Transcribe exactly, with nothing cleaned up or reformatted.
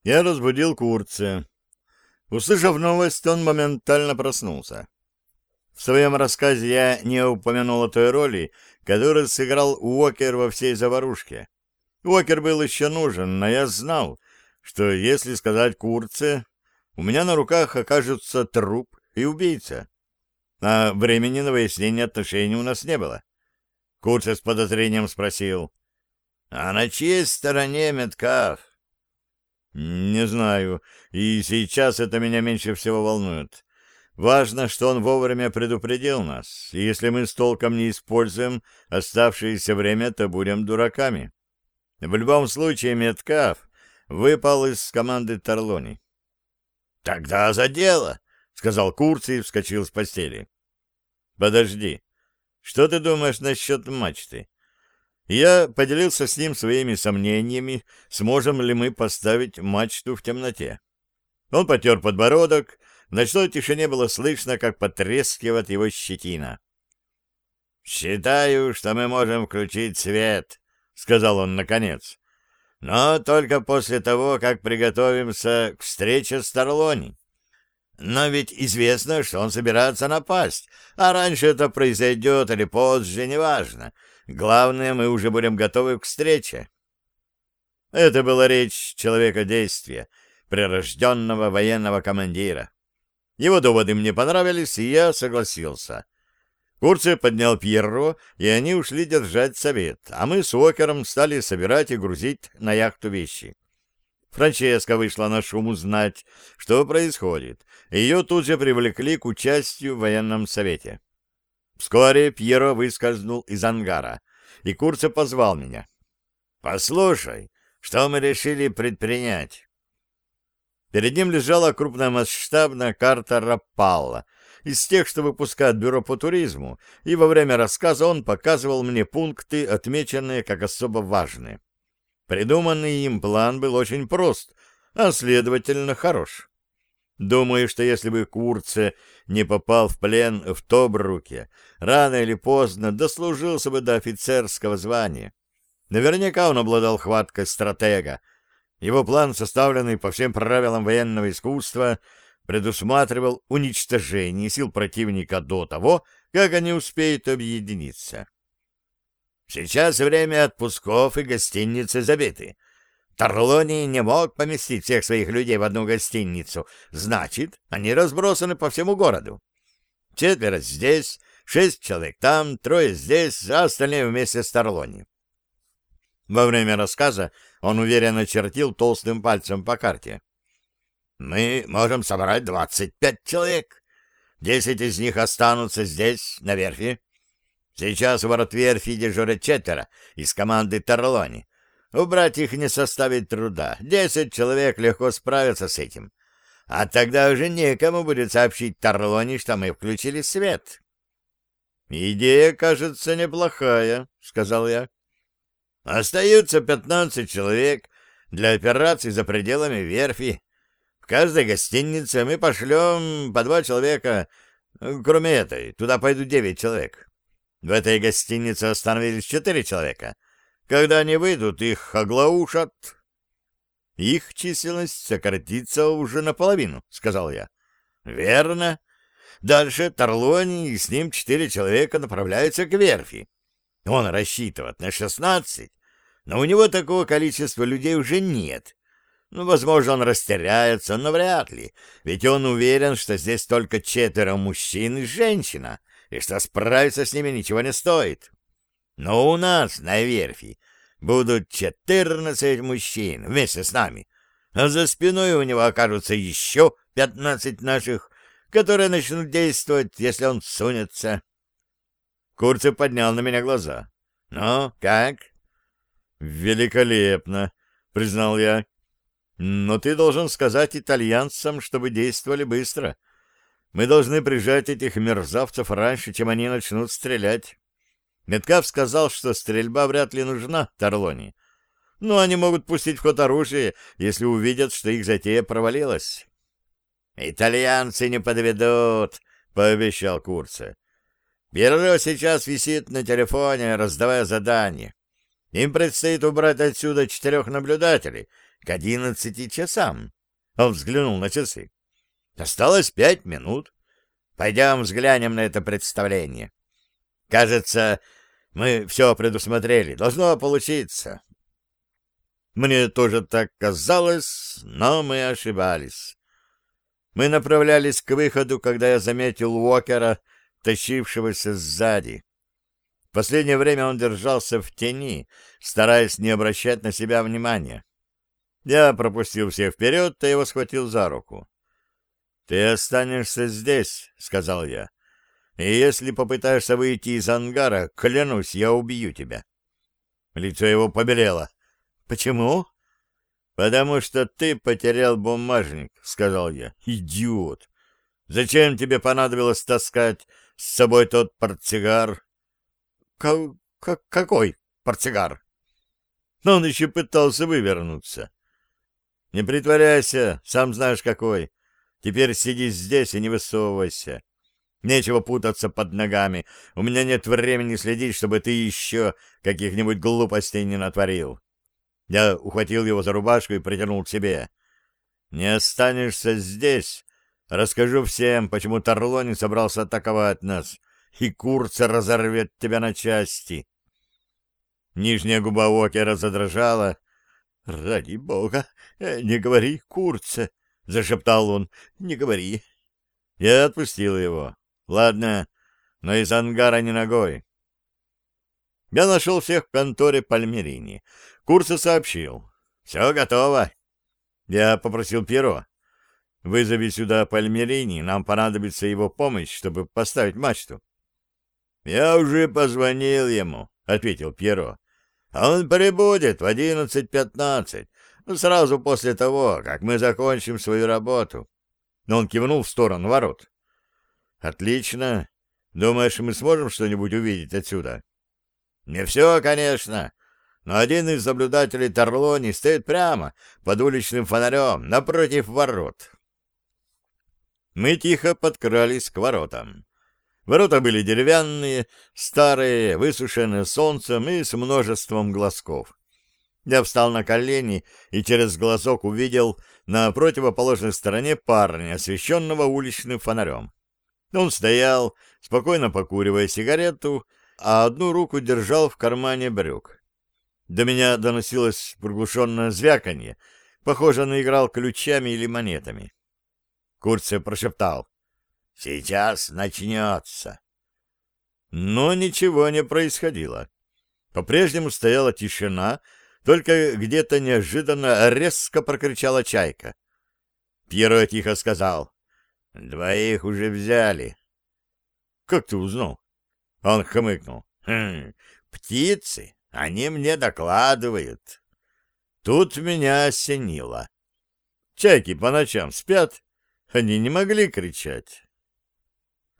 Я разбудил Курца. Услышав новость, он моментально проснулся. В своем рассказе я не упомянул о той роли, которую сыграл Уокер во всей заварушке. Уокер был еще нужен, но я знал, что если сказать Курце, у меня на руках окажется труп и убийца. А времени на выяснение отношений у нас не было. Курце с подозрением спросил: «А на чьей стороне Меткалф?» «Не знаю, и сейчас это меня меньше всего волнует. Важно, что он вовремя предупредил нас, и если мы с толком не используем оставшееся время, то будем дураками. В любом случае Меткалф выпал из команды Тарлони». «Тогда за дело», — сказал Курц и вскочил с постели. «Подожди, что ты думаешь насчет мачты?» Я поделился с ним своими сомнениями, сможем ли мы поставить мачту в темноте. Он потер подбородок, в ночной тишине было слышно, как потрескивает его щетина. «Считаю, что мы можем включить свет», — сказал он наконец, — «но только после того, как приготовимся к встрече с Тарлони. Но ведь известно, что он собирается напасть, а раньше это произойдет или позже, неважно. Главное, мы уже будем готовы к встрече». Это была речь человека действия, прирожденного военного командира. Его доводы мне понравились, и я согласился. Курце поднял Пьерро, и они ушли держать совет, а мы с Уокером стали собирать и грузить на яхту вещи. Франческа вышла на шум узнать, что происходит. Ее тут же привлекли к участию в военном совете. Вскоре Пьеро выскользнул из ангара, и Курце позвал меня. «Послушай, что мы решили предпринять?» Перед ним лежала крупномасштабная карта Рапалла, из тех, что выпускает бюро по туризму, и во время рассказа он показывал мне пункты, отмеченные как особо важные. Придуманный им план был очень прост, а, следовательно, хорош. Думаю, что если бы Курце не попал в плен в Тобруке, рано или поздно дослужился бы до офицерского звания. Наверняка он обладал хваткой стратега. Его план, составленный по всем правилам военного искусства, предусматривал уничтожение сил противника до того, как они успеют объединиться. Сейчас время отпусков, и гостиницы забиты. Тарлони не мог поместить всех своих людей в одну гостиницу. Значит, они разбросаны по всему городу. Четверо здесь, шесть человек там, трое здесь, а остальные вместе с Тарлони. Во время рассказа он уверенно чертил толстым пальцем по карте. «Мы можем собрать двадцать пять человек. Десять из них останутся здесь, на верфи. Сейчас в ворот-верфи дежурят четверо из команды Тарлони. Убрать их не составит труда. Десять человек легко справятся с этим. А тогда уже некому будет сообщить Тарлони, что мы включили свет». «Идея, кажется, неплохая», — сказал я. «Остаются пятнадцать человек для операций за пределами верфи. В каждой гостинице мы пошлем по два человека. Кроме этой, туда пойдут девять человек. В этой гостинице остановились четыре человека. Когда они выйдут, их оглаушат». «Их численность сократится уже наполовину», — сказал я. «Верно. Дальше Тарлони и с ним четыре человека направляются к верфи. Он рассчитывает на шестнадцать, но у него такого количества людей уже нет. Ну, возможно, он растеряется, но вряд ли, ведь он уверен, что здесь только четверо мужчин и женщина, и что справиться с ними ничего не стоит. Но у нас на верфи будут четырнадцать мужчин вместе с нами, а за спиной у него окажутся еще пятнадцать наших, которые начнут действовать, если он сунется». Курце поднял на меня глаза. «Ну, как?» «Великолепно», — признал я. «Но ты должен сказать итальянцам, чтобы действовали быстро. Мы должны прижать этих мерзавцев раньше, чем они начнут стрелять. Меткалф сказал, что стрельба вряд ли нужна Тарлони. Но они могут пустить в ход оружие, если увидят, что их затея провалилась». «Итальянцы не подведут», — пообещал Курце. «Пьеро сейчас висит на телефоне, раздавая задания. Им предстоит убрать отсюда четырех наблюдателей, к одиннадцати часам. Он взглянул на часы. Осталось пять минут. Пойдем взглянем на это представление. Кажется, мы все предусмотрели. Должно получиться. Мне тоже так казалось, но мы ошибались. Мы направлялись к выходу, когда я заметил Уокера, тащившегося сзади. В последнее время он держался в тени, стараясь не обращать на себя внимания. Я пропустил всех вперед, а его схватил за руку. — Ты останешься здесь, — сказал я. — И если попытаешься выйти из ангара, клянусь, я убью тебя. Лицо его побелело. — Почему? — Потому что ты потерял бумажник, — сказал я. — Идиот! Зачем тебе понадобилось таскать с собой тот портсигар? — Какой портсигар? Но он еще пытался вывернуться. — Не притворяйся, сам знаешь какой. Теперь сиди здесь и не высовывайся. Нечего путаться под ногами. У меня нет времени следить, чтобы ты еще каких-нибудь глупостей не натворил. Я ухватил его за рубашку и притянул к себе. Не останешься здесь, расскажу всем, почему Тарлони собрался атаковать нас, и Курца разорвет тебя на части. Нижняя губа Уокера задрожала. — Ради бога, не говори Курце, — зашептал он, — не говори. Я отпустил его. Ладно, но из ангара не ногой. Я нашел всех в конторе Пальмерини. Курца сообщил. Все готово. Я попросил Пьеро. Вызови сюда Пальмерини, нам понадобится его помощь, чтобы поставить мачту. Я уже позвонил ему, — ответил Пьеро. Он прибудет в одиннадцать пятнадцать, сразу после того, как мы закончим свою работу. Но он кивнул в сторону ворот. Отлично. Думаешь, мы сможем что-нибудь увидеть отсюда? Не все, конечно, но один из наблюдателей Тарлони стоит прямо под уличным фонарем напротив ворот. Мы тихо подкрались к воротам. Ворота были деревянные, старые, высушенные солнцем и с множеством глазков. Я встал на колени и через глазок увидел на противоположной стороне парня, освещенного уличным фонарем. Он стоял, спокойно покуривая сигарету, а одну руку держал в кармане брюк. До меня доносилось приглушенное звяканье, похоже, он играл ключами или монетами. Курце прошептал: «Сейчас начнется». Но ничего не происходило. По-прежнему стояла тишина, только где-то неожиданно резко прокричала чайка. Пьеро тихо сказал: «Двоих уже взяли». «Как ты узнал?» Он хмыкнул. «Хм, птицы, они мне докладывают». Тут меня осенило. Чайки по ночам спят, они не могли кричать.